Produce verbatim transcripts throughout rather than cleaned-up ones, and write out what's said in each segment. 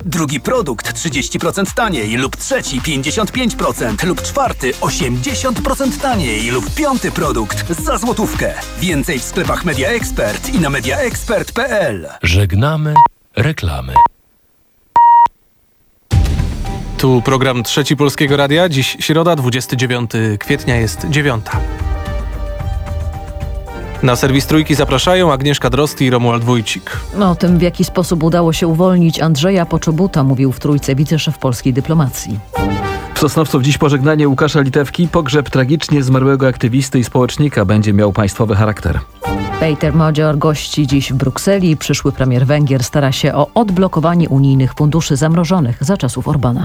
Drugi produkt trzydzieści procent taniej lub trzeci pięćdziesiąt pięć procent lub czwarty osiemdziesiąt procent taniej lub piąty produkt za złotówkę. Więcej w sklepach Media Expert i na media expert kropka p l. Żegnamy reklamy. Tu program Trzeci Polskiego Radia. Dziś środa, dwudziestego dziewiątego kwietnia, jest dziewiąta. Na serwis Trójki zapraszają Agnieszka Drozd i Romuald Wójcik. O tym, w jaki sposób udało się uwolnić Andrzeja Poczobuta, mówił w Trójce wiceszef polskiej dyplomacji. W Sosnowcu dziś pożegnanie Łukasza Litewki. Pogrzeb tragicznie zmarłego aktywisty i społecznika będzie miał państwowy charakter. Peter Modzior gości dziś w Brukseli. Przyszły premier Węgier stara się o odblokowanie unijnych funduszy zamrożonych za czasów Orbana.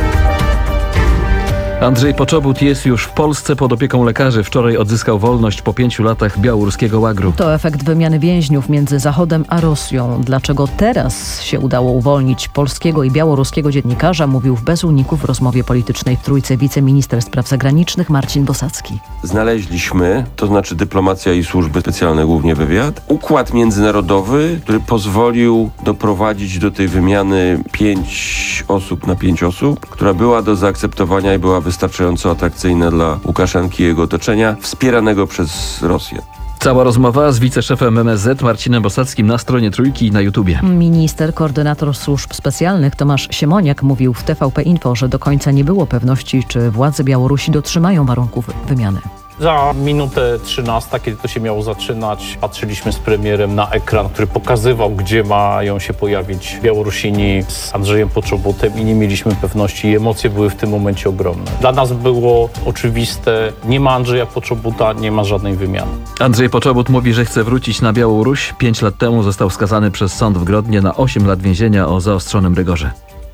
Andrzej Poczobut jest już w Polsce pod opieką lekarzy. Wczoraj odzyskał wolność po pięciu latach białoruskiego łagru. To efekt wymiany więźniów między Zachodem a Rosją. Dlaczego teraz się udało uwolnić polskiego i białoruskiego dziennikarza, mówił w Bez Uników w rozmowie politycznej w Trójce wiceminister spraw zagranicznych Marcin Bosacki. Znaleźliśmy, to znaczy dyplomacja i służby specjalne, głównie wywiad, układ międzynarodowy, który pozwolił doprowadzić do tej wymiany pięć osób na pięć osób, która była do zaakceptowania i była wystarczająco atrakcyjna dla Łukaszenki i jego otoczenia, wspieranego przez Rosję. Cała rozmowa z wiceszefem M S Z Marcinem Bosackim na stronie Trójki i na YouTubie. Minister, koordynator służb specjalnych Tomasz Siemoniak mówił w T V P Info, że do końca nie było pewności, czy władze Białorusi dotrzymają warunków wymiany. Za minutę trzynastą, kiedy to się miało zaczynać, patrzyliśmy z premierem na ekran, który pokazywał, gdzie mają się pojawić Białorusini z Andrzejem Poczobutem i nie mieliśmy pewności i emocje były w tym momencie ogromne. Dla nas było oczywiste, nie ma Andrzeja Poczobuta, nie ma żadnej wymiany. Andrzej Poczobut mówi, że chce wrócić na Białoruś. Pięć lat temu został skazany przez sąd w Grodnie na osiem lat więzienia o zaostrzonym rygorze.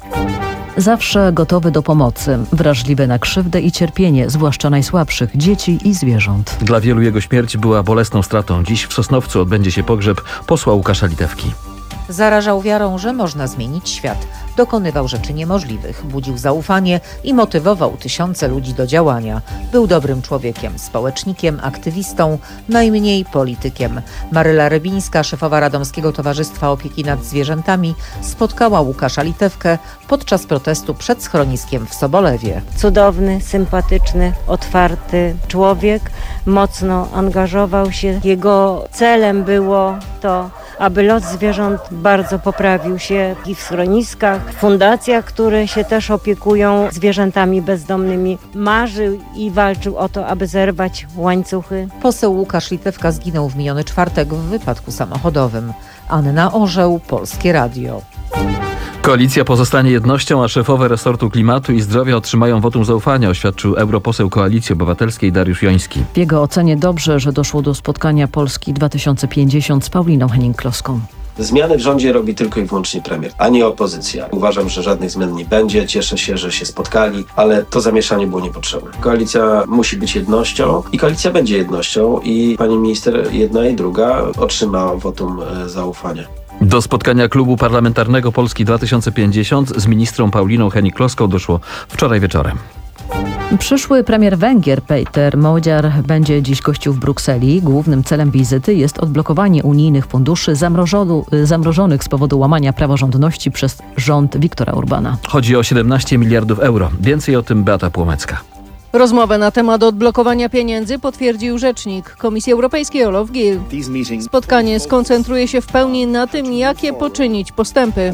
Zawsze gotowy do pomocy, wrażliwy na krzywdę i cierpienie, zwłaszcza najsłabszych, dzieci i zwierząt. Dla wielu jego śmierć była bolesną stratą. Dziś w Sosnowcu odbędzie się pogrzeb posła Łukasza Litewki. Zarażał wiarą, że można zmienić świat. Dokonywał rzeczy niemożliwych, budził zaufanie i motywował tysiące ludzi do działania. Był dobrym człowiekiem, społecznikiem, aktywistą, najmniej politykiem. Maryla Rybińska, szefowa Radomskiego Towarzystwa Opieki nad Zwierzętami, spotkała Łukasza Litewkę podczas protestu przed schroniskiem w Sobolewie. Cudowny, sympatyczny, otwarty człowiek, mocno angażował się. Jego celem było to, aby los zwierząt bardzo poprawił się i w schroniskach, w fundacjach, które się też opiekują zwierzętami bezdomnymi. Marzył i walczył o to, aby zerwać łańcuchy. Poseł Łukasz Litewka zginął w miniony czwartek w wypadku samochodowym. Anna Orzeł, Polskie Radio. Koalicja pozostanie jednością, a szefowe resortu klimatu i zdrowia otrzymają wotum zaufania, oświadczył europoseł Koalicji Obywatelskiej Dariusz Joński. W jego ocenie dobrze, że doszło do spotkania Polski dwa tysiące pięćdziesiąt z Pauliną Hennig-Kloską. Zmiany w rządzie robi tylko i wyłącznie premier, a nie opozycja. Uważam, że żadnych zmian nie będzie. Cieszę się, że się spotkali, ale to zamieszanie było niepotrzebne. Koalicja musi być jednością i koalicja będzie jednością i pani minister jedna i druga otrzyma wotum zaufania. Do spotkania klubu parlamentarnego Polski dwa tysiące pięćdziesiąt z ministrą Pauliną Hennig-Kloską doszło wczoraj wieczorem. Przyszły premier Węgier Peter Modzior będzie dziś gościł w Brukseli. Głównym celem wizyty jest odblokowanie unijnych funduszy zamrożonych z powodu łamania praworządności przez rząd Viktora Orbana. Chodzi o siedemnaście miliardów euro. Więcej o tym Beata Płomecka. Rozmowę na temat odblokowania pieniędzy potwierdził rzecznik Komisji Europejskiej Olof Gill. Spotkanie skoncentruje się w pełni na tym, jakie poczynić postępy.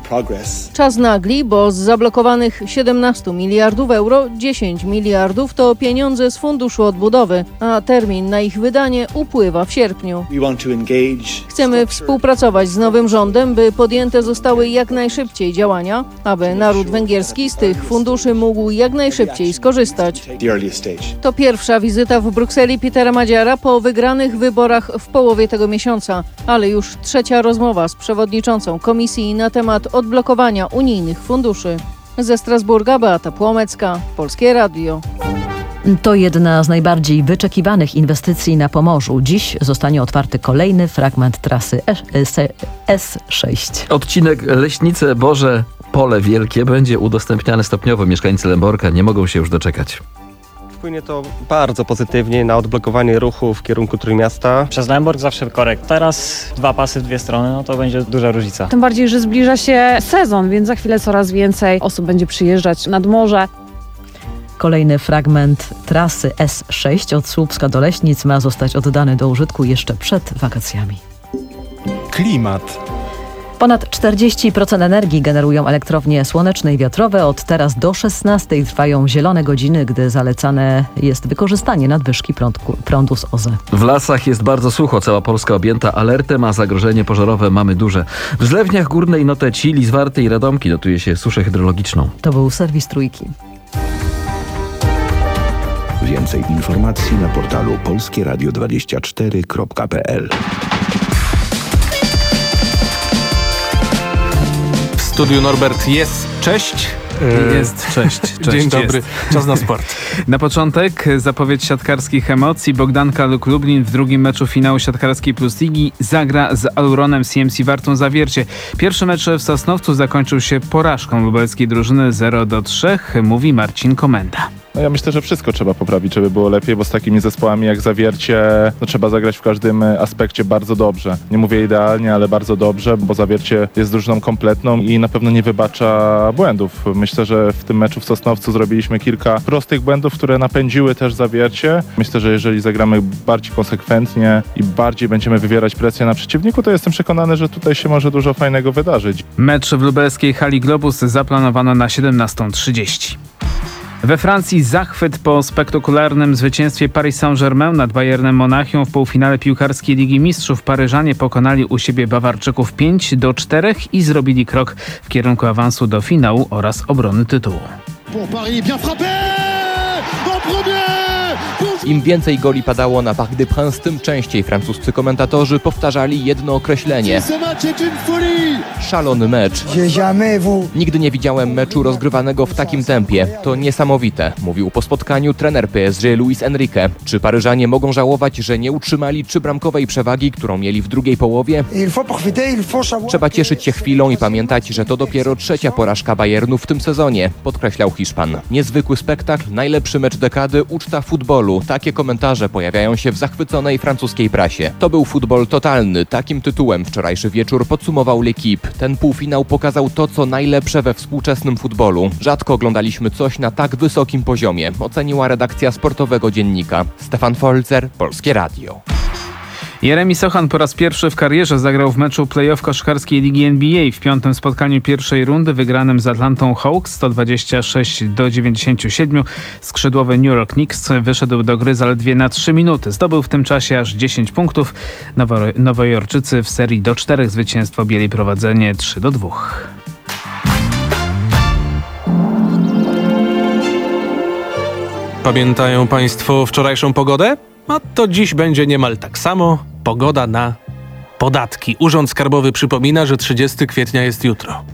Czas nagli, bo z zablokowanych siedemnaście miliardów euro dziesięć miliardów to pieniądze z Funduszu Odbudowy, a termin na ich wydanie upływa w sierpniu. Chcemy współpracować z nowym rządem, by podjęte zostały jak najszybciej działania, aby naród węgierski z tych funduszy mógł jak najszybciej skorzystać. To pierwsza wizyta w Brukseli Petera Modziora po wygranych wyborach w połowie tego miesiąca, ale już trzecia rozmowa z przewodniczącą komisji na temat odblokowania unijnych funduszy. Ze Strasburga Beata Płomecka, Polskie Radio. To jedna z najbardziej wyczekiwanych inwestycji na Pomorzu. Dziś zostanie otwarty kolejny fragment trasy S sześć. Odcinek Leśnice Boże Pole Wielkie będzie udostępniany stopniowo. Mieszkańcy Lęborka nie mogą się już doczekać. Wpłynie to bardzo pozytywnie na odblokowanie ruchu w kierunku Trójmiasta. Przez Lemborg zawsze korek. Teraz dwa pasy w dwie strony, no to będzie duża różnica. Tym bardziej, że zbliża się sezon, więc za chwilę coraz więcej osób będzie przyjeżdżać nad morze. Kolejny fragment trasy S sześć od Słupska do Leśnic ma zostać oddany do użytku jeszcze przed wakacjami. Klimat. Ponad czterdzieści procent energii generują elektrownie słoneczne i wiatrowe. Od teraz do szesnastej trwają zielone godziny, gdy zalecane jest wykorzystanie nadwyżki prądu, prądu z O Z E. W lasach jest bardzo sucho, cała Polska objęta alertem, a zagrożenie pożarowe mamy duże. W Zlewniach Górnej, Noteci, Lizwarty i Radomki notuje się suszę hydrologiczną. To był serwis Trójki. Więcej informacji na portalu polskie radio dwadzieścia cztery kropka p l. W studiu Norbert jest. Cześć. Jest, cześć. cześć Dzień dobry, jest. czas na sport. Na początek zapowiedź siatkarskich emocji. Bogdanka Luk Lublin w drugim meczu finału siatkarskiej Plus Ligi zagra z Auronem C M C Wartą Zawiercie. Pierwszy mecz w Sosnowcu zakończył się porażką lubelskiej drużyny zero do trzech, mówi Marcin Komenda. No ja myślę, że wszystko trzeba poprawić, żeby było lepiej, bo z takimi zespołami jak Zawiercie no trzeba zagrać w każdym aspekcie bardzo dobrze. Nie mówię idealnie, ale bardzo dobrze, bo Zawiercie jest drużyną kompletną i na pewno nie wybacza błędów. Myślę, że w tym meczu w Sosnowcu zrobiliśmy kilka prostych błędów, które napędziły też Zawiercie. Myślę, że jeżeli zagramy bardziej konsekwentnie i bardziej będziemy wywierać presję na przeciwniku, to jestem przekonany, że tutaj się może dużo fajnego wydarzyć. Mecz w lubelskiej hali Globus zaplanowano na siedemnastą trzydzieści. We Francji zachwyt po spektakularnym zwycięstwie Paris Saint-Germain nad Bayernem Monachium w półfinale piłkarskiej Ligi Mistrzów. Paryżanie pokonali u siebie Bawarczyków pięć do czterech i zrobili krok w kierunku awansu do finału oraz obrony tytułu. Im więcej goli padało na Parc des Princes, tym częściej francuscy komentatorzy powtarzali jedno określenie. Szalony mecz. Nigdy nie widziałem meczu rozgrywanego w takim tempie. To niesamowite, mówił po spotkaniu trener P S G Luis Enrique. Czy Paryżanie mogą żałować, że nie utrzymali trzybramkowej przewagi, którą mieli w drugiej połowie? Trzeba cieszyć się chwilą i pamiętać, że to dopiero trzecia porażka Bayernu w tym sezonie, podkreślał Hiszpan. Niezwykły spektakl, najlepszy mecz dekady, uczta futbolu. Takie komentarze pojawiają się w zachwyconej francuskiej prasie. To był futbol totalny. Takim tytułem wczorajszy wieczór podsumował L'Équipe. Ten półfinał pokazał to, co najlepsze we współczesnym futbolu. Rzadko oglądaliśmy coś na tak wysokim poziomie, oceniła redakcja sportowego dziennika. Stefan Folzer, Polskie Radio. Jeremi Sochan po raz pierwszy w karierze zagrał w meczu play-off koszykarskiej Ligi N B A. W piątym spotkaniu pierwszej rundy wygranym z Atlantą Hawks sto dwadzieścia sześć do dziewięćdziesięciu siedmiu skrzydłowy New York Knicks wyszedł do gry zaledwie na trzy minuty. Zdobył w tym czasie aż dziesięć punktów. Nowo- Nowojorczycy w serii do czterech zwycięstw objęli prowadzenie trzy do dwóch. Pamiętają Państwo wczorajszą pogodę? A to dziś będzie niemal tak samo. Pogoda na podatki. Urząd Skarbowy przypomina, że trzydziestego kwietnia jest jutro.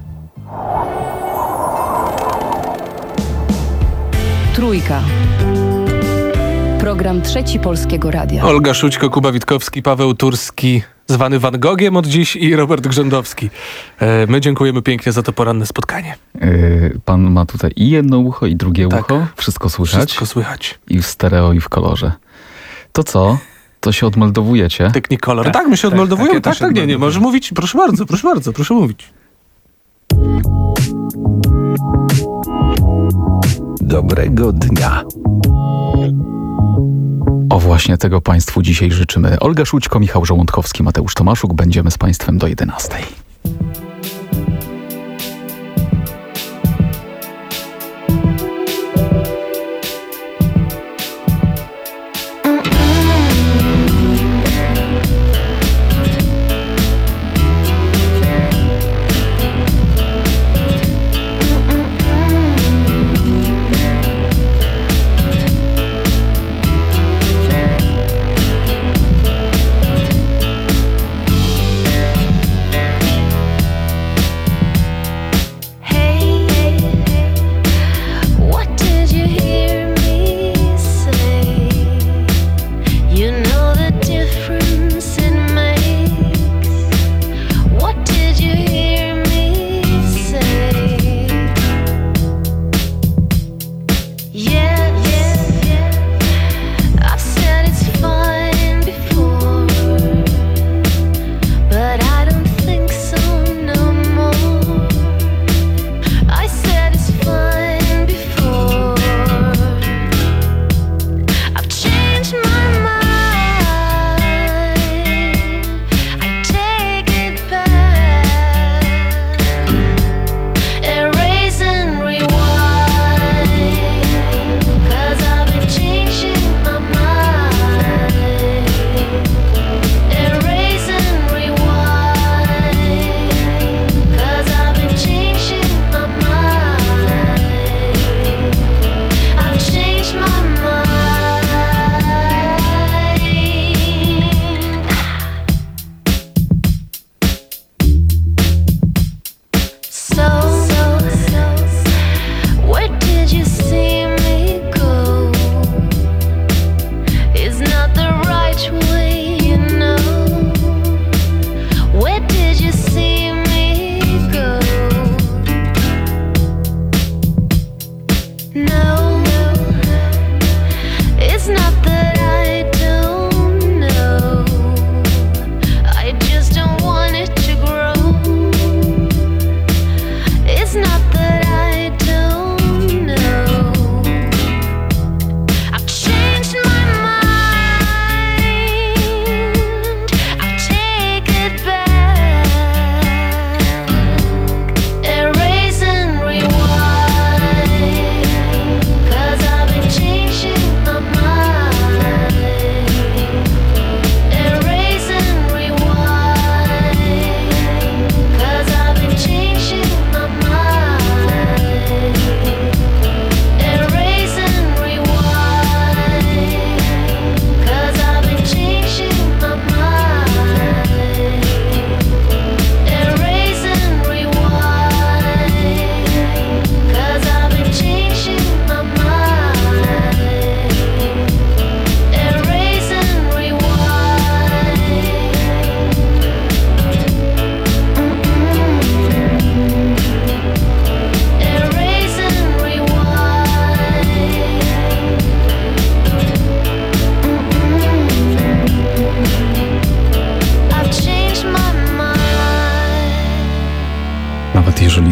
Trójka. Program Trzeci Polskiego Radia. Olga Szućko, Kuba Witkowski, Paweł Turski, zwany Van Gogiem od dziś i Robert Grzędowski. E, my dziękujemy pięknie za to poranne spotkanie. Yy, pan ma tutaj i jedno ucho, i drugie Tak. ucho. Wszystko słychać. Wszystko słychać. I w stereo, i w kolorze. To co? To się odmeldowujecie? Technicolor. Tak, tak, my się tak, odmeldowujemy. tak, Tak, ja tak, też nie, nie, możesz mówić. Proszę bardzo, proszę bardzo, proszę mówić. Dobrego dnia. O właśnie tego Państwu dzisiaj życzymy. Olga Szućko, Michał Żołądkowski, Mateusz Tomaszuk. Będziemy z Państwem do jedenastej.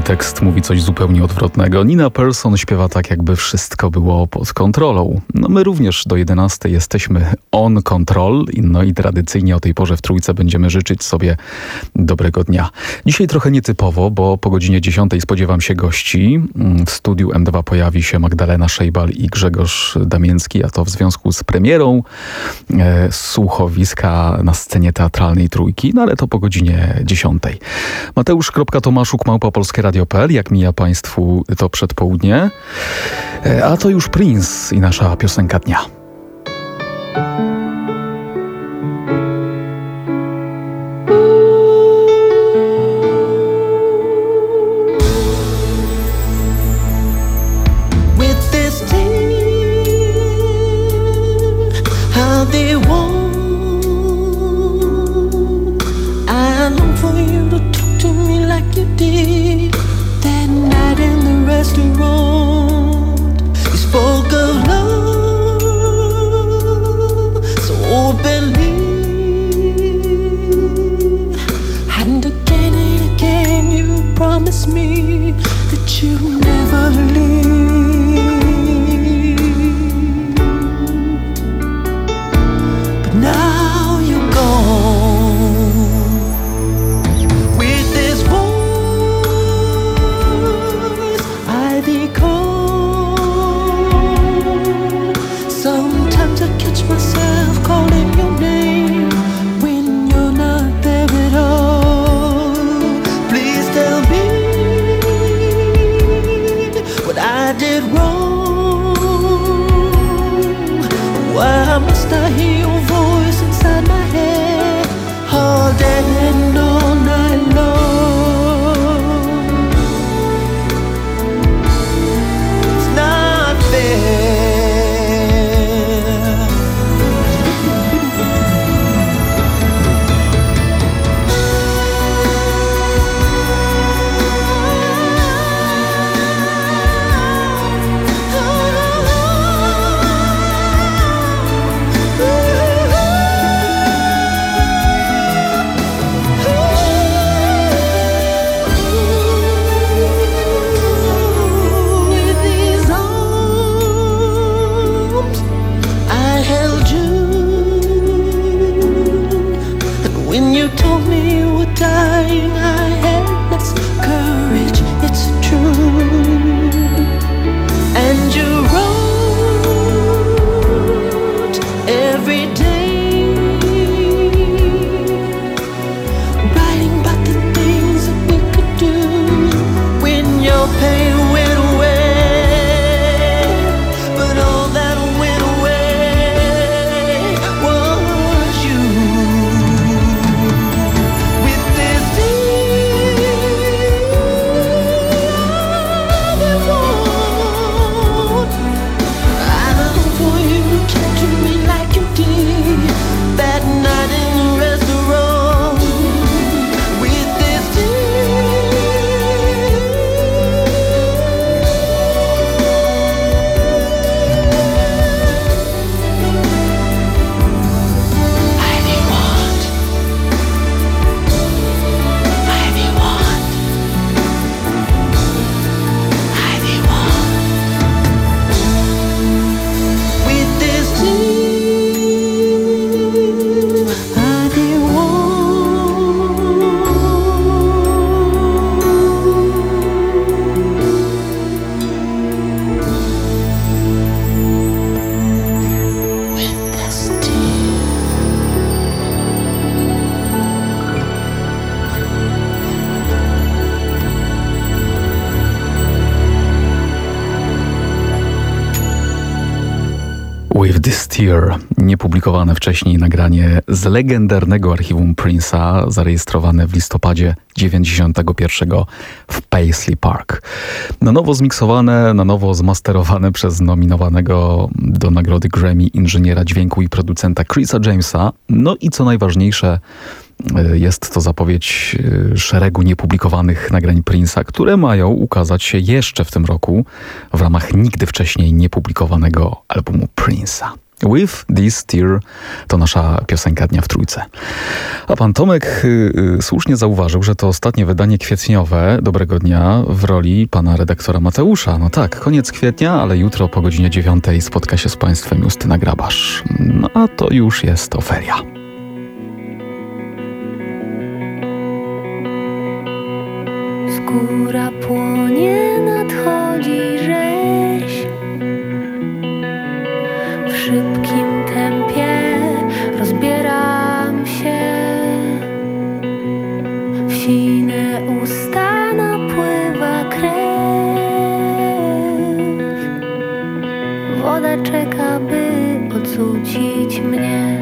tekst mówi coś zupełnie odwrotnego. Nina Persson śpiewa tak, jakby wszystko było pod kontrolą. No my również do jedenastej jesteśmy on control, no i tradycyjnie o tej porze w Trójce będziemy życzyć sobie dobrego dnia. Dzisiaj trochę nietypowo, bo po godzinie dziesiątej spodziewam się gości. W studiu M dwa pojawi się Magdalena Szejbal i Grzegorz Damięcki, a to w związku z premierą e, słuchowiska na scenie teatralnej Trójki, no ale to po godzinie dziesiątej. Mateusz.Tomaszuk małpa polskie radio kropka p l. Jak mija Państwu to przedpołudnie. E, a to już Prince i nasza piosenka dnia. With This Tear, niepublikowane wcześniej nagranie z legendarnego archiwum Prince'a, zarejestrowane w listopadzie dziewięćdziesiątego pierwszego w Paisley Park. Na nowo zmiksowane, na nowo zmasterowane przez nominowanego do nagrody Grammy inżyniera dźwięku i producenta Chrisa Jamesa. No i co najważniejsze, jest to zapowiedź szeregu niepublikowanych nagrań Prince'a, które mają ukazać się jeszcze w tym roku w ramach nigdy wcześniej niepublikowanego albumu Prince'a. With This Tear to nasza piosenka dnia w Trójce. A pan Tomek y, y, słusznie zauważył, że to ostatnie wydanie kwietniowe Dobrego Dnia w roli pana redaktora Mateusza. No tak, koniec kwietnia, ale jutro po godzinie dziewiątej spotka się z państwem Justyna Grabasz. No a to już jest Ofelia. Skóra płonie, nadchodzi rzeź. W szybkim tempie rozbieram się. W sine usta napływa krew. Woda czeka, by odrzucić mnie.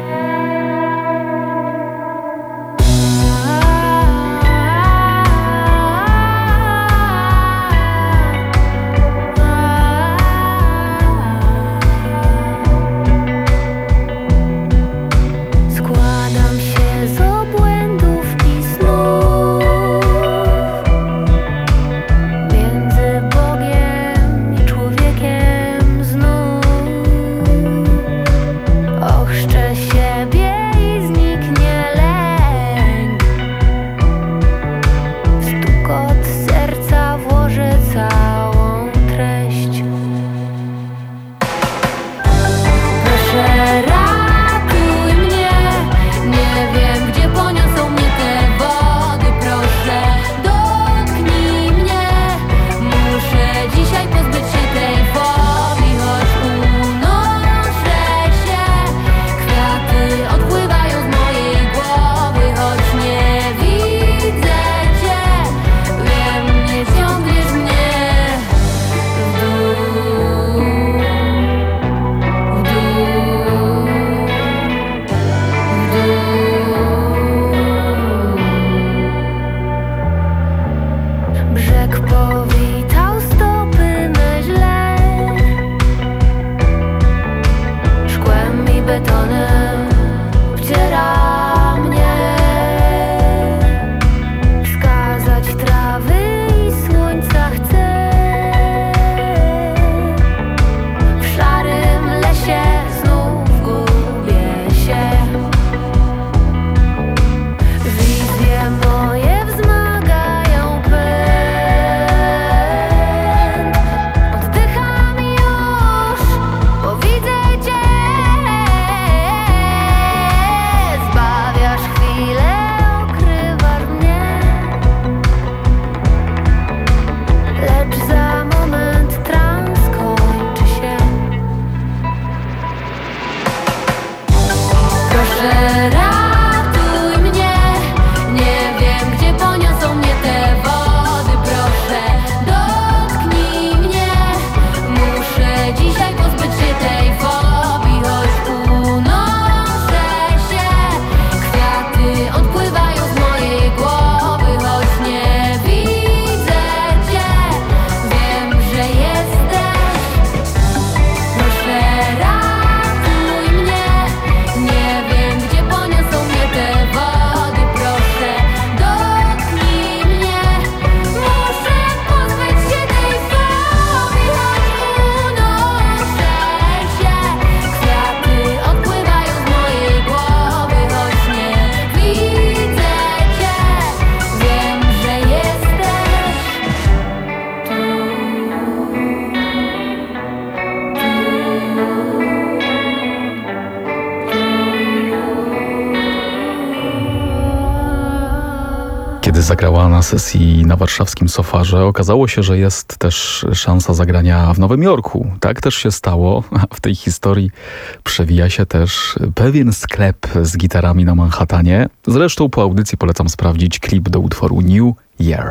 Kiedy zagrała na sesji na warszawskim Sofarze, okazało się, że jest też szansa zagrania w Nowym Jorku. Tak też się stało, a w tej historii przewija się też pewien sklep z gitarami na Manhattanie. Zresztą po audycji polecam sprawdzić klip do utworu New Year.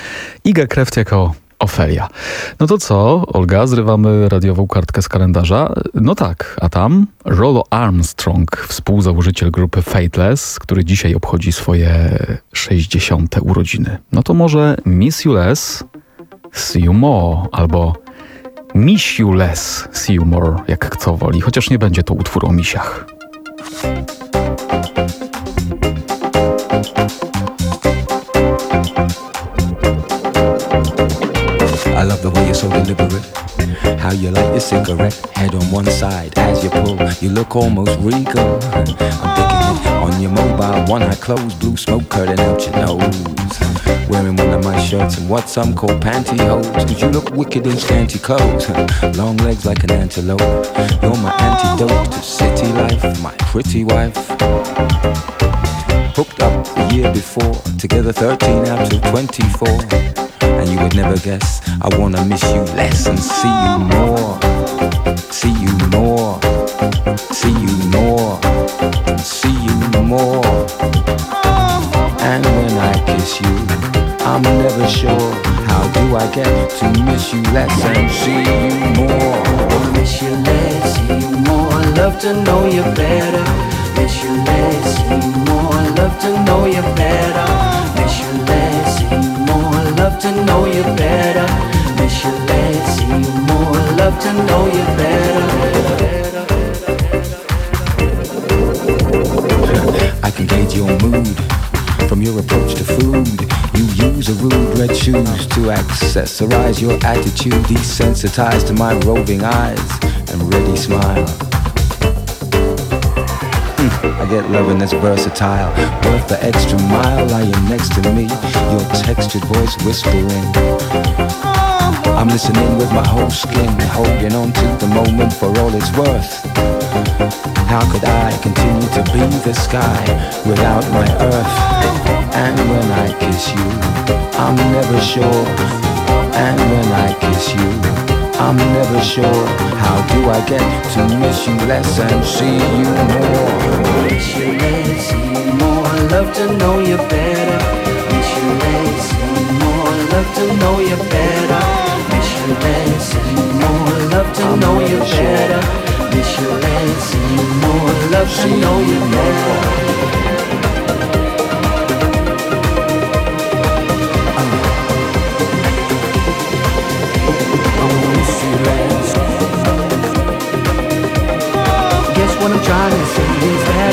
Iga Kreft jako Ofelia. No to co, Olga, zrywamy radiową kartkę z kalendarza? No tak, a tam Rollo Armstrong, współzałożyciel grupy Fateless, który dzisiaj obchodzi swoje sześćdziesiąte urodziny. No to może Miss You Less, See You More, albo Miss You Less, See You More, jak kto woli, chociaż nie będzie to utwór o misiach. I love the way you're so deliberate. How you light your cigarette, head on one side as you pull. You look almost regal. I'm thinking it on your mobile, one eye closed, blue smoke curling out your nose. Wearing one of my shirts and what some call pantyhose. Cause you look wicked in scanty clothes. Long legs like an antelope. You're my antidote to city life, my pretty wife. Hooked up the year before, together thirteen out of twenty-four. And you would never guess, I wanna miss you less and see you more. See you more. See you more. See you more. And when I kiss you, I'm never sure, how do I get to miss you less and see you more? Wanna miss you less, see you more, love to know you better. Miss you less, see you more, love to know you better. Miss you less, see you more, love to know you better. Miss you less, see you more, love to know you better. I can gauge your mood from your approach to food. You use a rude red shoes to accessorize your attitude. Desensitized to my roving eyes and ready smile. I get loving that's versatile, worth the extra mile. Lying next to me, your textured voice whispering. I'm listening with my whole skin, holding on to the moment for all it's worth. How could I continue to be the sky without my earth? And when I kiss you, I'm never sure. And when I kiss you, I'm never sure. How do I get to miss you less and see you more? Miss you less, see you more, love to know you better. Miss you less, see you more, love to know you better. Miss you less, see you more, love to know you better. Miss you less, see you more, love to know you better. Guess what I'm trying to say is that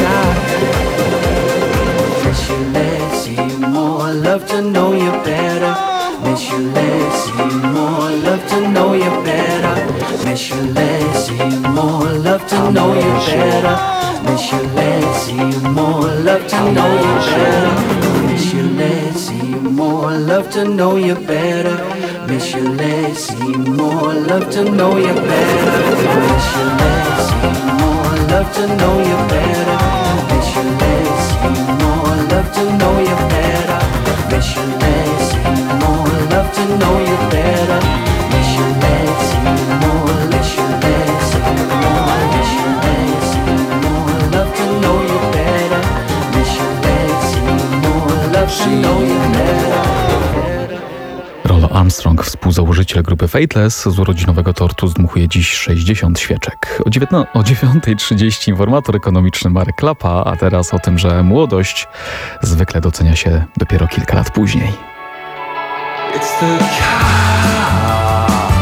I miss you less, see you more, love to know you better. Miss you less, see you more, love to know you better. Miss you less, see you more, love to know you better. Miss you less, see you more, love to know you better. Miss you less, see you more, love to know you better. Miss you less, see you more, love to know you better. Miss you less, see you more, love to know you better. Miss you less, see you more, love to know you better. Miss you less, see you more, love to know you better. Miss you less, see you more, miss you less, see you more, miss you less, see you more, love to know you better. Miss you less, see you more, love to know you better. Rollo Armstrong, współzałożyciel grupy Fateless, z urodzinowego tortu zdmuchuje dziś sześćdziesiąt świeczek. O, dziewiętna- o dziewiąta trzydzieści informator ekonomiczny Marek Klapa, a teraz o tym, że młodość zwykle docenia się dopiero kilka lat później. It's the chaos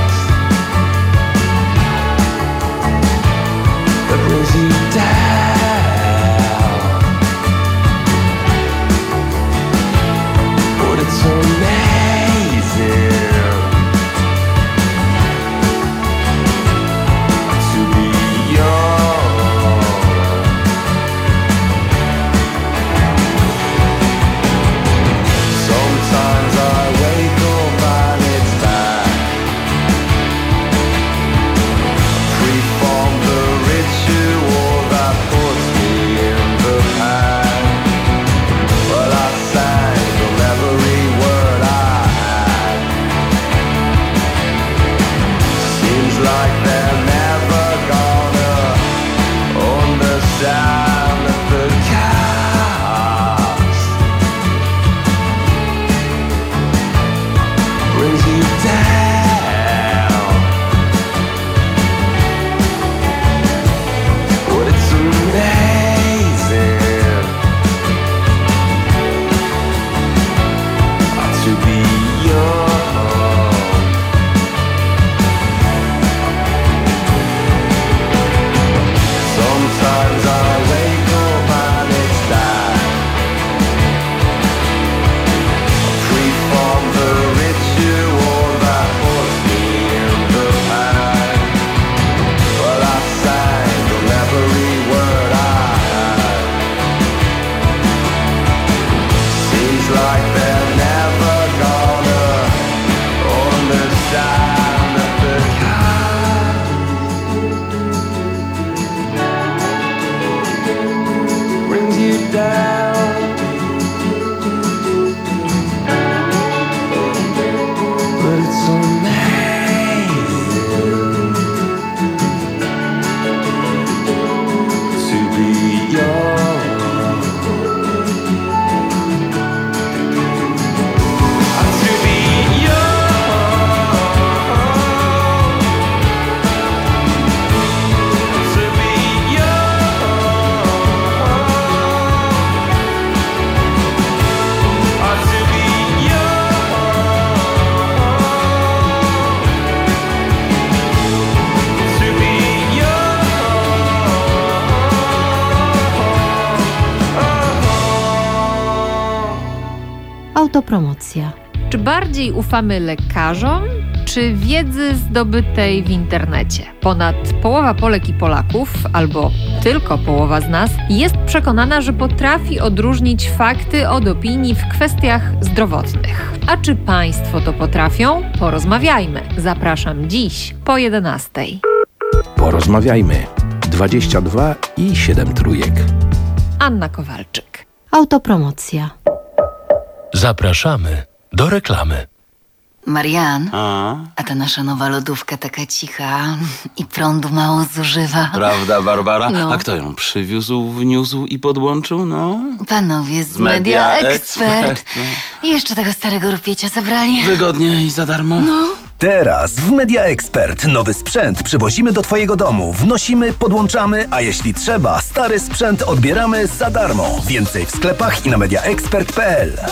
that brings you down, but it's amazing to be young. Sometimes I wake up and it's time. Autopromocja. Czy bardziej ufamy lekarzom, czy wiedzy zdobytej w internecie? Ponad połowa Polek i Polaków, albo tylko połowa z nas, jest przekonana, że potrafi odróżnić fakty od opinii w kwestiach zdrowotnych. A czy Państwo to potrafią? Porozmawiajmy. Zapraszam dziś po jedenastej. Porozmawiajmy. dwadzieścia dwa i siedem trójek. Anna Kowalczyk. Autopromocja. Zapraszamy do reklamy. Marian, A? a ta nasza nowa lodówka taka cicha i prądu mało zużywa. Prawda, Barbara? No. A kto ją przywiózł, wniósł i podłączył? No. Panowie z, Z Media Media Expert. Expert. I jeszcze tego starego rupiecia zabrali. Wygodnie i za darmo? No. Teraz w Media Expert nowy sprzęt przywozimy do Twojego domu, wnosimy, podłączamy, a jeśli trzeba, stary sprzęt odbieramy za darmo. Więcej w sklepach i na mediaexpert kropka p l.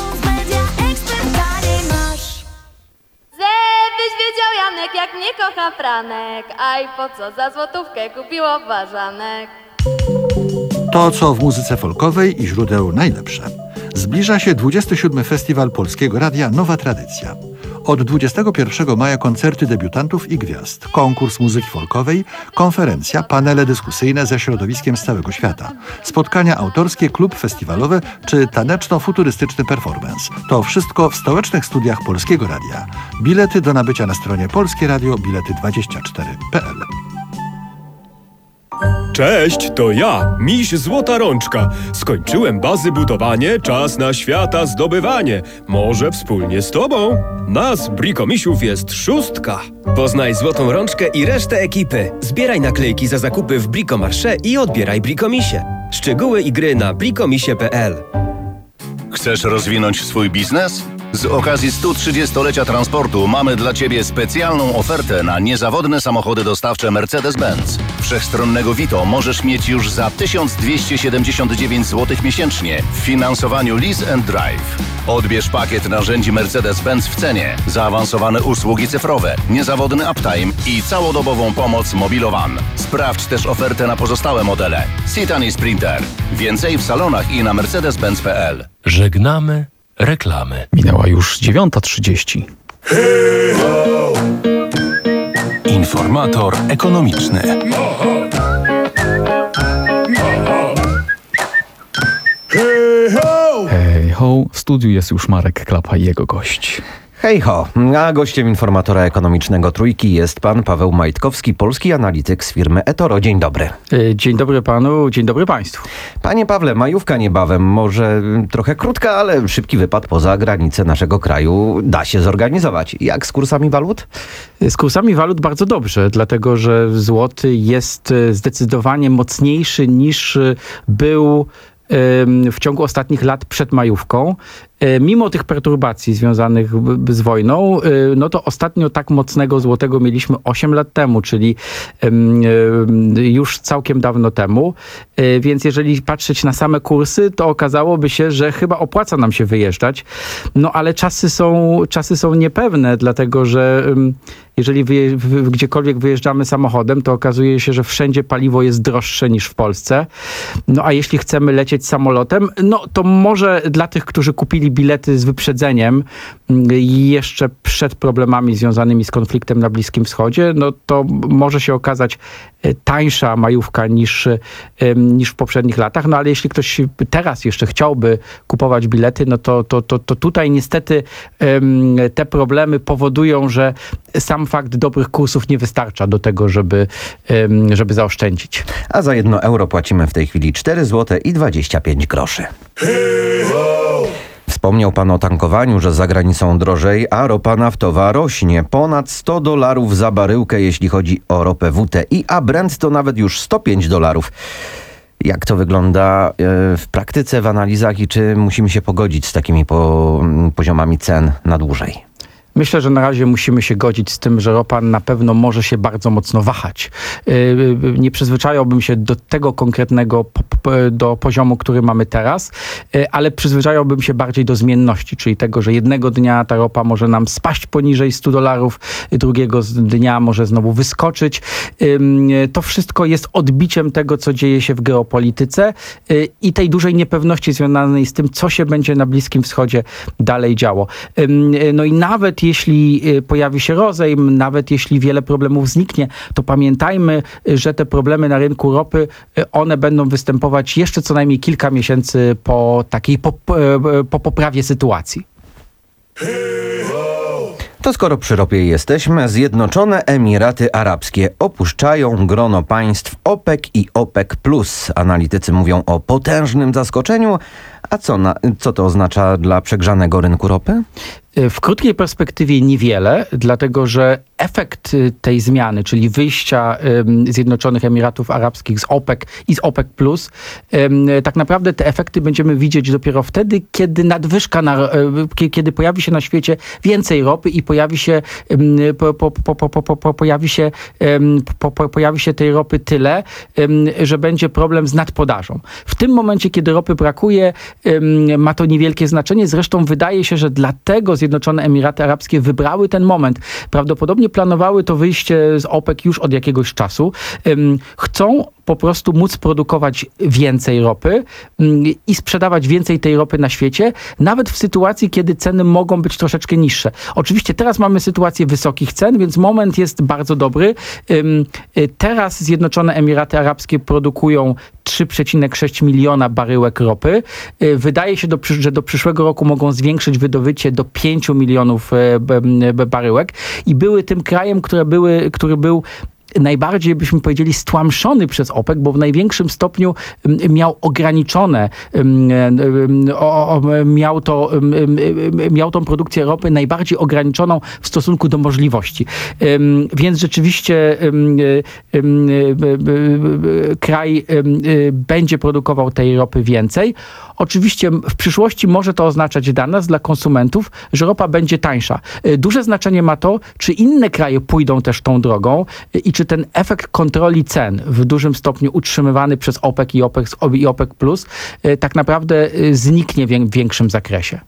Żebyś wiedział, Janek, jak mnie kocha Franek, a i po co za złotówkę kupiło ważanek. To, co w muzyce folkowej i źródeł najlepsze. Zbliża się dwudziesty siódmy Festiwal Polskiego Radia Nowa Tradycja. Od dwudziestego pierwszego maja koncerty debiutantów i gwiazd, konkurs muzyki folkowej, konferencja, panele dyskusyjne ze środowiskiem z całego świata, spotkania autorskie, klub festiwalowy czy taneczno-futurystyczny performance. To wszystko w stołecznych studiach Polskiego Radia. Bilety do nabycia na stronie polskie radio bilety dwadzieścia cztery kropka p l. Cześć, to ja, miś Złota Rączka. Skończyłem bazy budowanie, czas na świata zdobywanie. Może wspólnie z tobą? Nas, brikomisiów, jest szóstka. Poznaj Złotą Rączkę i resztę ekipy. Zbieraj naklejki za zakupy w Brikomarsze i odbieraj brikomisie. Szczegóły i gry na brikomisie kropka p l. Chcesz rozwinąć swój biznes? Z okazji stu trzydziestolecia transportu mamy dla Ciebie specjalną ofertę na niezawodne samochody dostawcze Mercedes-Benz. Wszechstronnego Vito możesz mieć już za tysiąc dwieście siedemdziesiąt dziewięć złotych miesięcznie w finansowaniu Lease and Drive. Odbierz pakiet narzędzi Mercedes-Benz w cenie, zaawansowane usługi cyfrowe, niezawodny uptime i całodobową pomoc Mobilowan. Sprawdź też ofertę na pozostałe modele. Citan i Sprinter. Więcej w salonach i na mercedes benz kropka p l. Żegnamy reklamy. Minęła już dziewiąta trzydzieści. Informator ekonomiczny. Hej ho, w studiu jest już Marek Klapa i jego gość. Hej ho, a gościem informatora ekonomicznego Trójki jest pan Paweł Majtkowski, polski analityk z firmy eToro. Dzień dobry. Dzień dobry panu, dzień dobry państwu. Panie Pawle, majówka niebawem, może trochę krótka, ale szybki wypad poza granice naszego kraju da się zorganizować. Jak z kursami walut? Z kursami walut bardzo dobrze, dlatego że złoty jest zdecydowanie mocniejszy niż był w ciągu ostatnich lat przed majówką. Mimo tych perturbacji związanych z wojną, no to ostatnio tak mocnego złotego mieliśmy osiem lat temu, czyli już całkiem dawno temu. Więc jeżeli patrzeć na same kursy, to okazałoby się, że chyba opłaca nam się wyjeżdżać. No ale czasy są, czasy są niepewne, dlatego że jeżeli wyje, gdziekolwiek wyjeżdżamy samochodem, to okazuje się, że wszędzie paliwo jest droższe niż w Polsce. No a jeśli chcemy lecieć samolotem, no to może dla tych, którzy kupili bilety z wyprzedzeniem jeszcze przed problemami związanymi z konfliktem na Bliskim Wschodzie, no to może się okazać tańsza majówka niż, niż w poprzednich latach. No ale jeśli ktoś teraz jeszcze chciałby kupować bilety, no to, to, to, to tutaj niestety te problemy powodują, że sam fakt dobrych kursów nie wystarcza do tego, żeby, żeby zaoszczędzić. A za jedno euro płacimy w tej chwili cztery złote i dwadzieścia pięć groszy. Wspomniał pan o tankowaniu, że za granicą drożej, a ropa naftowa rośnie. Ponad sto dolarów za baryłkę, jeśli chodzi o ropę W T I, a Brent to nawet już sto pięć dolarów. Jak to wygląda w praktyce, w analizach i czy musimy się pogodzić z takimi po, poziomami cen na dłużej? Myślę, że na razie musimy się godzić z tym, że ropa na pewno może się bardzo mocno wahać. Nie przyzwyczajałbym się do tego konkretnego do poziomu, który mamy teraz, ale przyzwyczajałbym się bardziej do zmienności, czyli tego, że jednego dnia ta ropa może nam spaść poniżej stu dolarów, drugiego dnia może znowu wyskoczyć. To wszystko jest odbiciem tego, co dzieje się w geopolityce i tej dużej niepewności związanej z tym, co się będzie na Bliskim Wschodzie dalej działo. No i nawet jeśli pojawi się rozejm, nawet jeśli wiele problemów zniknie, to pamiętajmy, że te problemy na rynku ropy, one będą występować jeszcze co najmniej kilka miesięcy po takiej po, po poprawie sytuacji. To skoro przy ropie jesteśmy, Zjednoczone Emiraty Arabskie opuszczają grono państw OPEC i OPEC plus. Analitycy mówią o potężnym zaskoczeniu. A co, na, co to oznacza dla przegrzanego rynku ropy? W krótkiej perspektywie niewiele, dlatego że efekt tej zmiany, czyli wyjścia Zjednoczonych Emiratów Arabskich z OPEC i z OPEC plus, tak naprawdę te efekty będziemy widzieć dopiero wtedy, kiedy nadwyżka, na, kiedy pojawi się na świecie więcej ropy i pojawi się, po, po, po, po, po, pojawi się, po, po, pojawi się tej ropy tyle, że będzie problem z nadpodażą. W tym momencie, kiedy ropy brakuje, ma to niewielkie znaczenie. Zresztą wydaje się, że dlatego Zjednoczone Emiraty Arabskie wybrały ten moment. Prawdopodobnie planowały to wyjście z OPEC już od jakiegoś czasu. Chcą po prostu móc produkować więcej ropy i sprzedawać więcej tej ropy na świecie, nawet w sytuacji, kiedy ceny mogą być troszeczkę niższe. Oczywiście teraz mamy sytuację wysokich cen, więc moment jest bardzo dobry. Teraz Zjednoczone Emiraty Arabskie produkują trzy przecinek sześć miliona baryłek ropy. Wydaje się, że do przyszłego roku mogą zwiększyć wydobycie do pięciu milionów baryłek i były tym krajem, które były, który był najbardziej, byśmy powiedzieli, stłamszony przez OPEC, bo w największym stopniu miał ograniczone, miał to, miał tą produkcję ropy najbardziej ograniczoną w stosunku do możliwości. Więc rzeczywiście kraj będzie produkował tej ropy więcej. Oczywiście w przyszłości może to oznaczać dla nas, dla konsumentów, że ropa będzie tańsza. Duże znaczenie ma to, czy inne kraje pójdą też tą drogą i czy ten efekt kontroli cen w dużym stopniu utrzymywany przez OPEC i OPEC, i OPEC plus tak naprawdę zniknie w większym zakresie.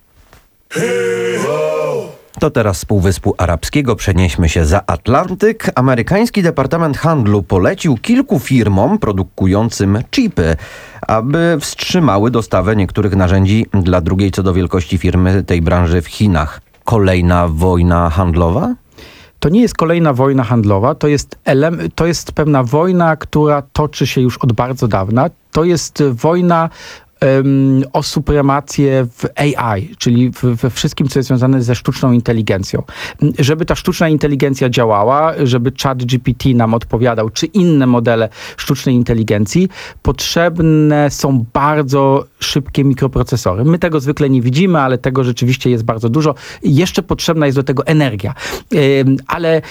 To teraz z Półwyspu Arabskiego przenieśmy się za Atlantyk. Amerykański Departament Handlu polecił kilku firmom produkującym chipy, aby wstrzymały dostawę niektórych narzędzi dla drugiej co do wielkości firmy tej branży w Chinach. Kolejna wojna handlowa? To nie jest kolejna wojna handlowa, to jest, ele- to jest pewna wojna, która toczy się już od bardzo dawna. To jest wojna um, o supremację w A I, czyli we wszystkim, co jest związane ze sztuczną inteligencją. Żeby ta sztuczna inteligencja działała, żeby ChatGPT nam odpowiadał, czy inne modele sztucznej inteligencji, potrzebne są bardzo szybkie mikroprocesory. My tego zwykle nie widzimy, ale tego rzeczywiście jest bardzo dużo. Jeszcze potrzebna jest do tego energia. Ale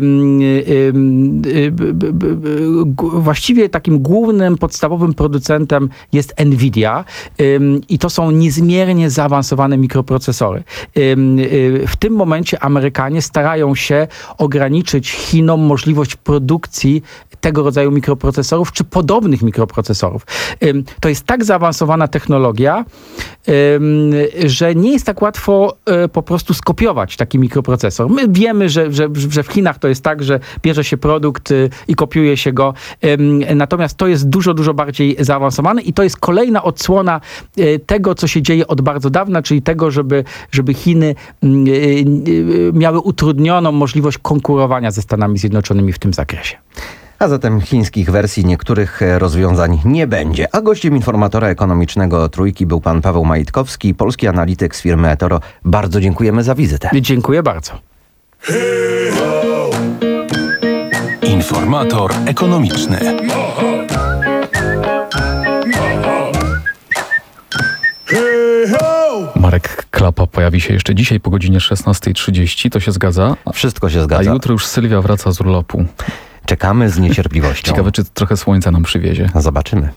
właściwie takim głównym, podstawowym producentem jest Nvidia i to są niezmiernie zaawansowane mikroprocesory. W tym momencie Amerykanie starają się ograniczyć Chinom możliwość produkcji tego rodzaju mikroprocesorów, czy podobnych mikroprocesorów. To jest tak zaawansowana technologia, że nie jest tak łatwo po prostu skopiować taki mikroprocesor. My wiemy, że, że, że w Chinach to jest tak, że bierze się produkt i kopiuje się go. Natomiast to jest dużo, dużo bardziej zaawansowane i to jest kolejna odsłona tego, co się dzieje od bardzo dawna, czyli tego, żeby, żeby Chiny miały utrudnioną możliwość konkurowania ze Stanami Zjednoczonymi w tym zakresie. A zatem chińskich wersji niektórych rozwiązań nie będzie. A gościem informatora ekonomicznego Trójki był pan Paweł Majitkowski, polski analityk z firmy eToro. Bardzo dziękujemy za wizytę. Dziękuję bardzo. Informator ekonomiczny. Marek Klapa pojawi się jeszcze dzisiaj po godzinie szesnastej trzydzieści. To się zgadza? Wszystko się zgadza. A jutro już Sylwia wraca z urlopu. Czekamy z niecierpliwością. Ciekawe, czy trochę słońca nam przywiezie. Zobaczymy.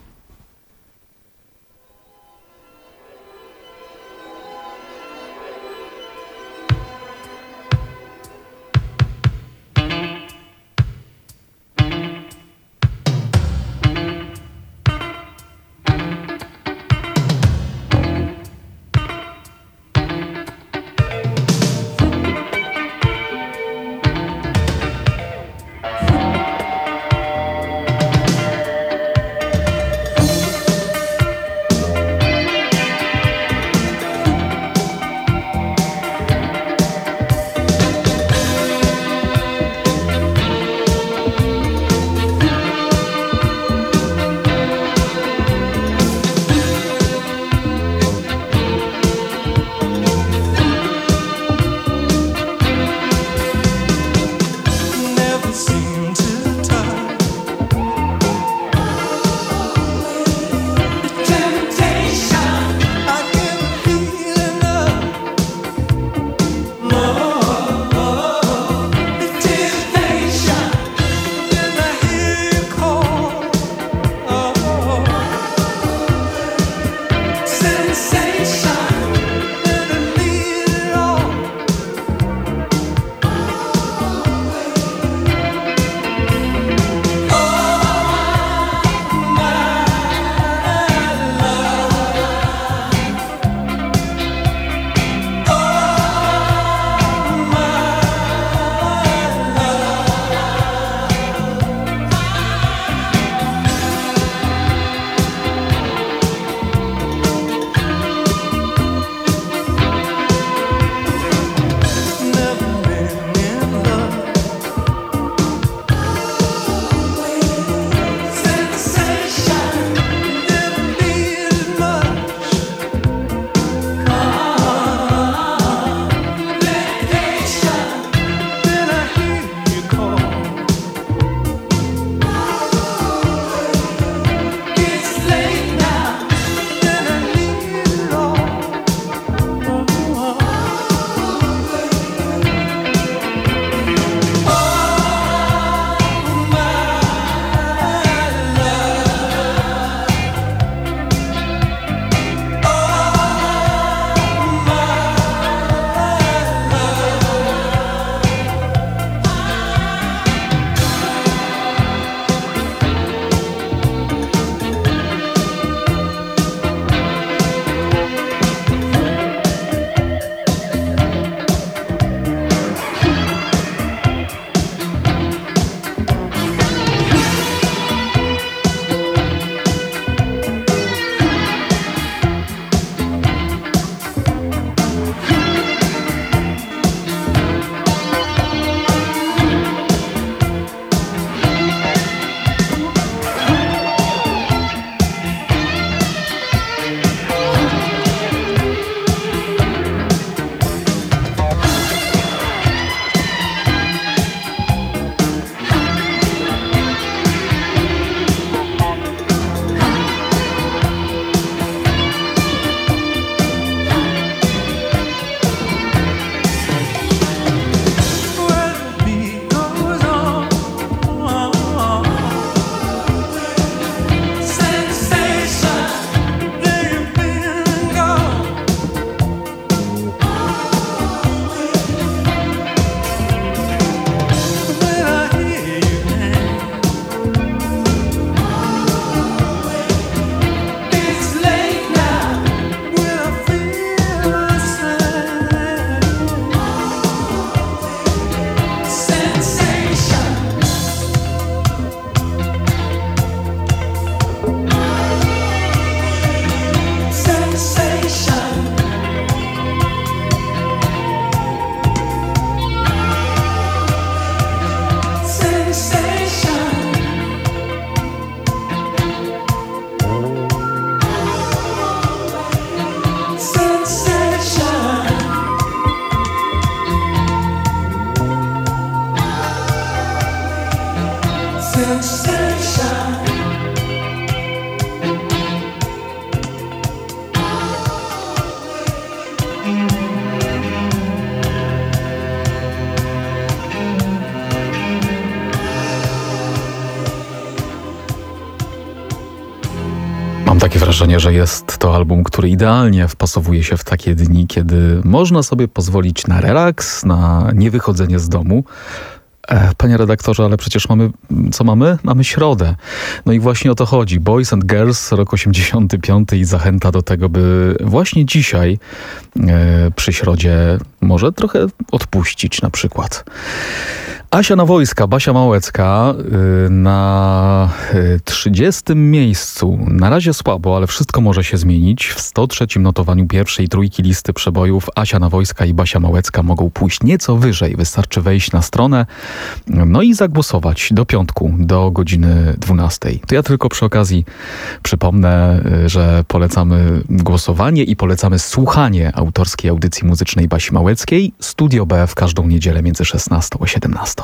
Mam takie wrażenie, że jest to album, który idealnie wpasowuje się w takie dni, kiedy można sobie pozwolić na relaks, na niewychodzenie z domu. E, panie redaktorze, ale przecież mamy, co mamy? Mamy środę. No i właśnie o to chodzi. Boys and Girls, rok osiemdziesiąty piąty i zachęta do tego, by właśnie dzisiaj e, przy środzie może trochę odpuścić na przykład. Asia Nawojska, Basia Małecka yy, na yy, trzydziestym miejscu. Na razie słabo, ale wszystko może się zmienić. W sto trzecim notowaniu pierwszej trójki listy przebojów Asia Nawojska i Basia Małecka mogą pójść nieco wyżej. Wystarczy wejść na stronę, no i zagłosować do piątku, do godziny dwunastej. To ja tylko przy okazji przypomnę, yy, że polecamy głosowanie i polecamy słuchanie autorskiej audycji muzycznej Basi Małeckiej. Studio B w każdą niedzielę między szesnastą a siedemnastą.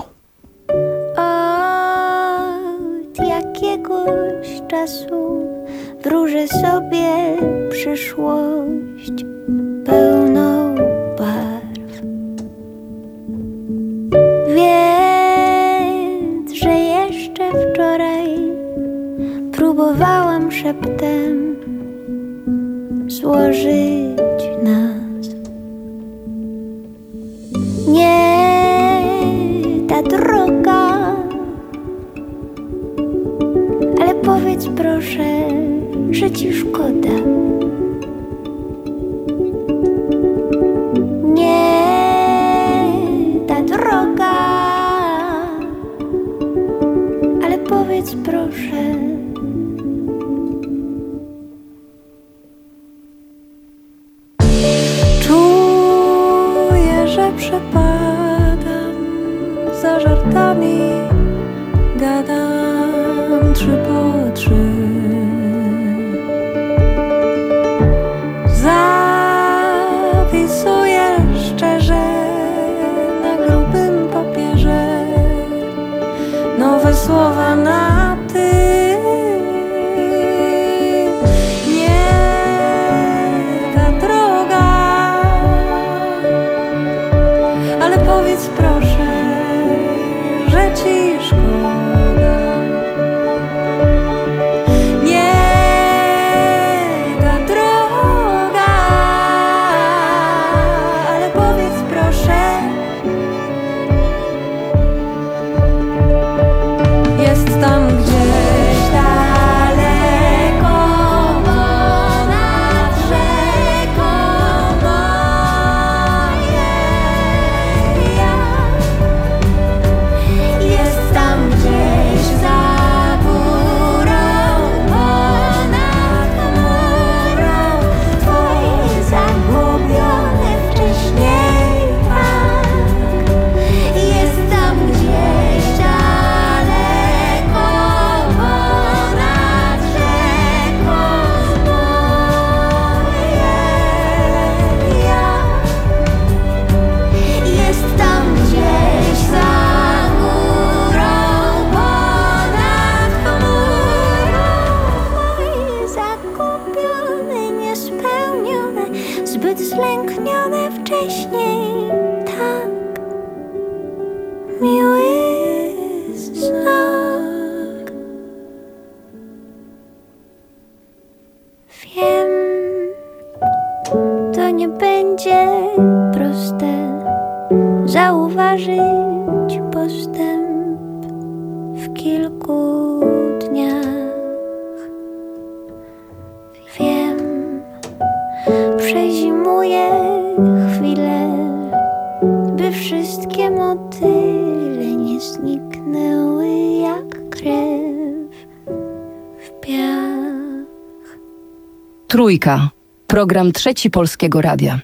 Od jakiegoś czasu wróżę sobie przyszłość pełną barw. Wiedz, że jeszcze wczoraj próbowałam szeptem złożyć nas. Nie ta droga, ale powiedz proszę, że ci szkoda. Nie ta droga, ale powiedz proszę. Czuję, że przepadam za żartami, gadam trzy po trzy. Zapisuję szczerze na grubym papierze nowe słowa na ty. Nie ta droga, ale powiedz proszę, że ci szkoda. Nie ta droga, ale powiedz proszę. Jest tam gdzieś daleko ponad rzeką moje ja. Jest tam gdzieś za górą ponad chmurą twoje zagubione wcześniej tak. Jest tam gdzieś daleko ponad rzeką moje ja. Jest tam gdzieś za górą ponad chmurą moje zakupione, niespełnione, zbyt zlęknione wcześniej tak. Miły znak. Wiem, to nie będzie proste zauważyć postęp w kilku dniach. Wiem, przezimuję chwilę, by wszystkie motyle nie zniknęły jak krew w piach. Trójka. Program Trzeci Polskiego Radia.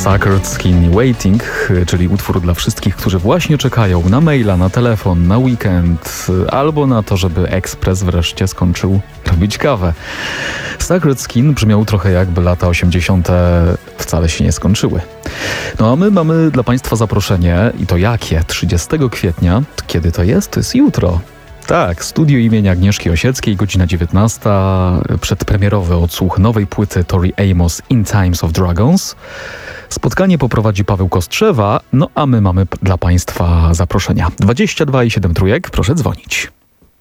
Suckered Skin Waiting, czyli utwór dla wszystkich, którzy właśnie czekają na maila, na telefon, na weekend, albo na to, żeby ekspres wreszcie skończył robić kawę. Suckered Skin brzmiał trochę jakby lata osiemdziesiąte wcale się nie skończyły. No a my mamy dla Państwa zaproszenie i to jakie? trzydziestego kwietnia. Kiedy to jest? To jest jutro. Tak, studio imienia Agnieszki Osieckiej, godzina dziewiętnasta, przedpremierowy odsłuch nowej płyty Tori Amos In Times of Dragons. Spotkanie poprowadzi Paweł Kostrzewa, no a my mamy dla Państwa zaproszenia. dwadzieścia dwa i siedem trójek, proszę dzwonić.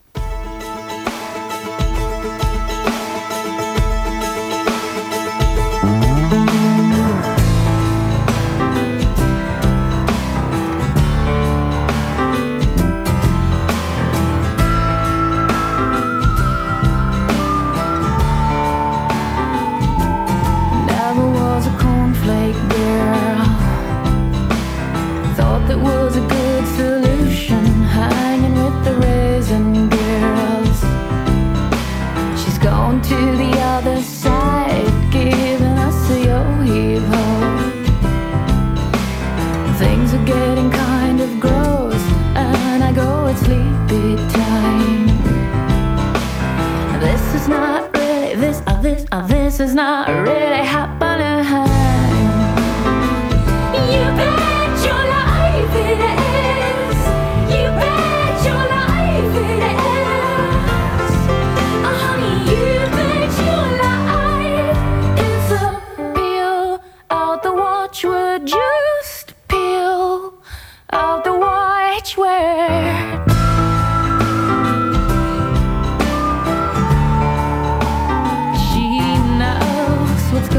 This is not really happening. You bet your life it is. You bet your life it is. Oh, honey, you bet your life it's a peel out the watchword. Just peel out the watchword. What's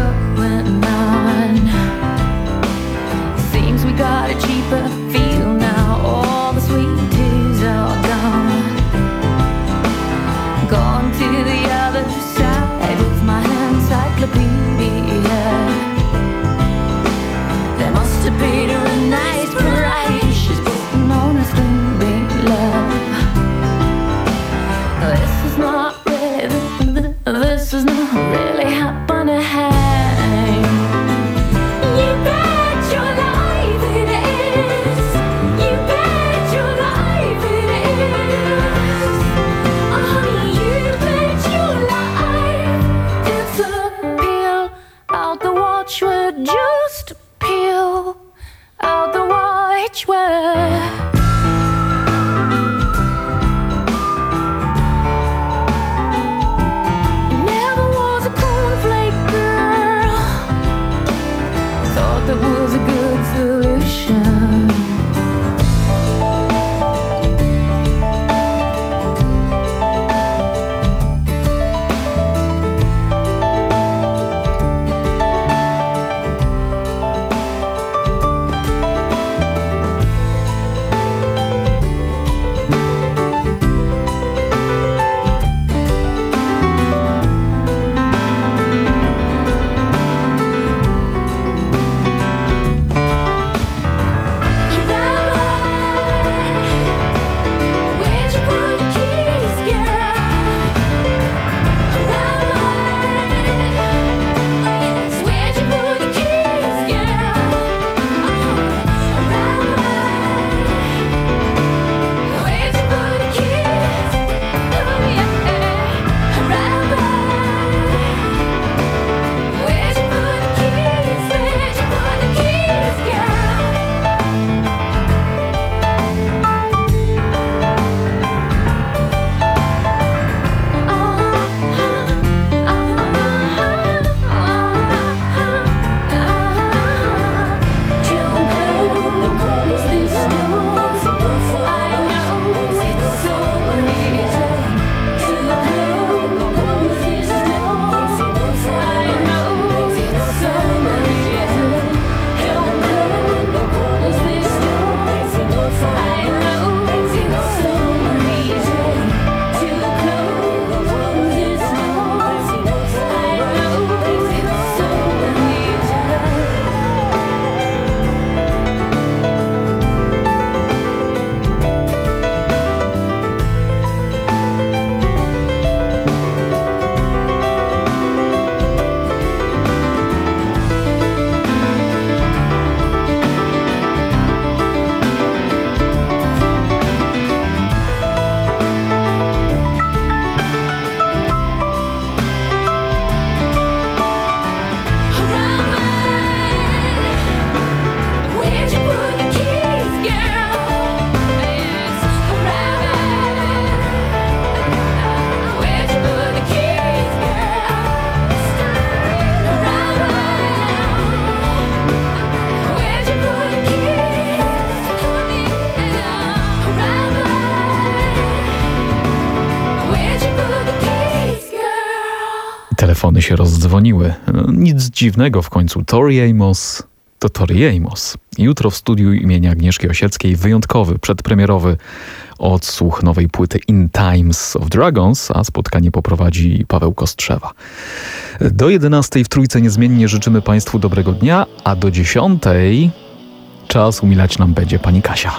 telefony się rozdzwoniły. Nic dziwnego w końcu. Tori Amos to Tori Amos. Jutro w studiu imienia Agnieszki Osieckiej wyjątkowy, przedpremierowy odsłuch nowej płyty In Times of Dragons, a spotkanie poprowadzi Paweł Kostrzewa. Do jedenastej w Trójce niezmiennie życzymy Państwu dobrego dnia, a do dziesiątej czas umilać nam będzie pani Kasia.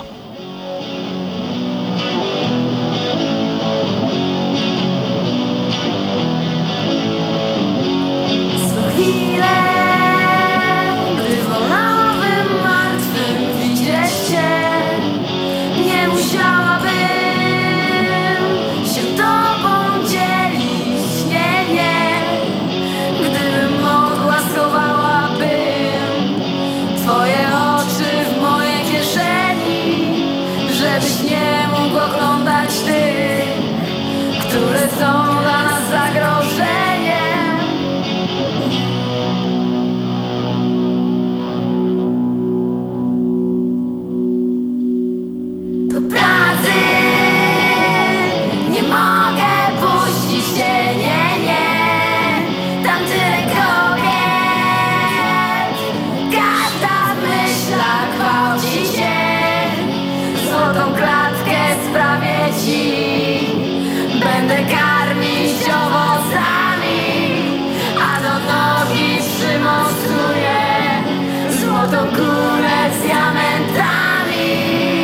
Będę karmić owocami, a do nogi przymocuję złotą kulę z diamentami.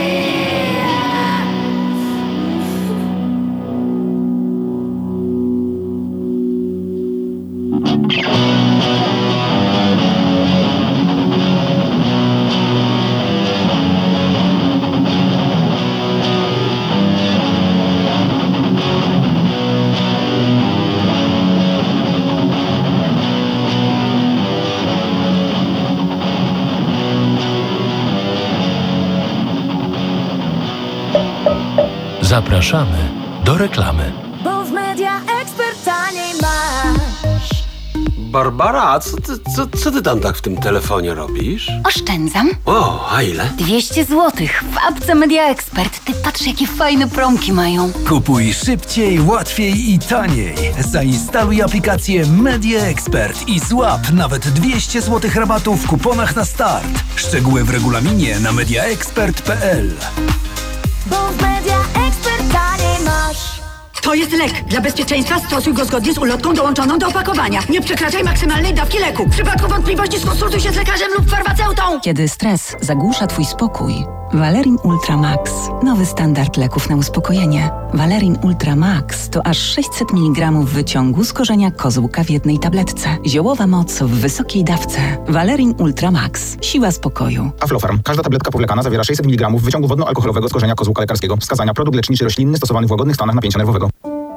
Zapraszamy do reklamy. Bo w Media Expert taniej masz. Barbara, a co ty, co, co ty tam tak w tym telefonie robisz? Oszczędzam. O, a ile? dwieście złotych w apce Media Expert. Ty patrz, jakie fajne promki mają. Kupuj szybciej, łatwiej i taniej. Zainstaluj aplikację Media Expert i złap nawet dwieście złotych rabatu w kuponach na start. Szczegóły w regulaminie na media expert kropka p l. Bo w Media Expert taniej masz. To jest lek. Dla bezpieczeństwa stosuj go zgodnie z ulotką dołączoną do opakowania. Nie przekraczaj maksymalnej dawki leku. W przypadku wątpliwości skonsultuj się z lekarzem lub farmaceutą. Kiedy stres zagłusza twój spokój, Valerin Ultra Max. Nowy standard leków na uspokojenie. Valerin Ultra Max to aż sześćset miligramów wyciągu z korzenia kozłka w jednej tabletce. Ziołowa moc w wysokiej dawce. Valerin Ultra Max. Siła spokoju. Aflofarm. Każda tabletka powlekana zawiera sześćset miligramów wyciągu wodno-alkoholowego z korzenia kozłka lekarskiego. Wskazania: produkt leczniczy roślinny stosowany w łagodnych stanach napięcia nerwowego.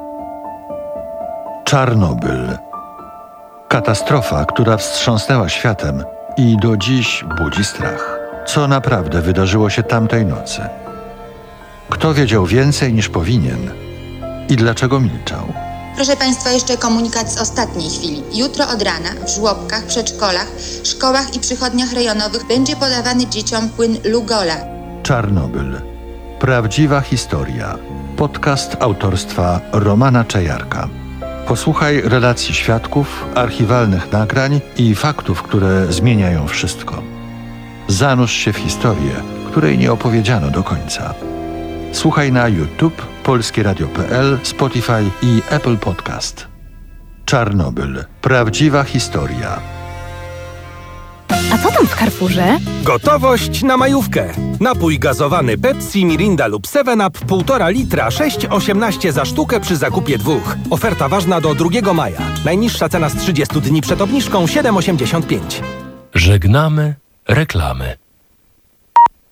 Czarnobyl. Katastrofa, która wstrząsnęła światem i do dziś budzi strach. Co naprawdę wydarzyło się tamtej nocy? Kto wiedział więcej niż powinien i dlaczego milczał? Proszę Państwa, jeszcze komunikat z ostatniej chwili. Jutro od rana w żłobkach, przedszkolach, szkołach i przychodniach rejonowych będzie podawany dzieciom płyn Lugola. Czarnobyl. Prawdziwa historia. Podcast autorstwa Romana Czajarka. Posłuchaj relacji świadków, archiwalnych nagrań i faktów, które zmieniają wszystko. Zanurz się w historię, której nie opowiedziano do końca. Słuchaj na YouTube, polskie radio kropka p l, Spotify i Apple Podcast. Czarnobyl. Prawdziwa historia. A co tam w Carrefourze? Gotowość na majówkę. Napój gazowany Pepsi, Mirinda lub seven up półtora litra, sześć osiemnaście za sztukę przy zakupie dwóch. Oferta ważna do drugiego maja. Najniższa cena z trzydziestu dni przed obniżką siedem osiemdziesiąt pięć. Żegnamy reklamy.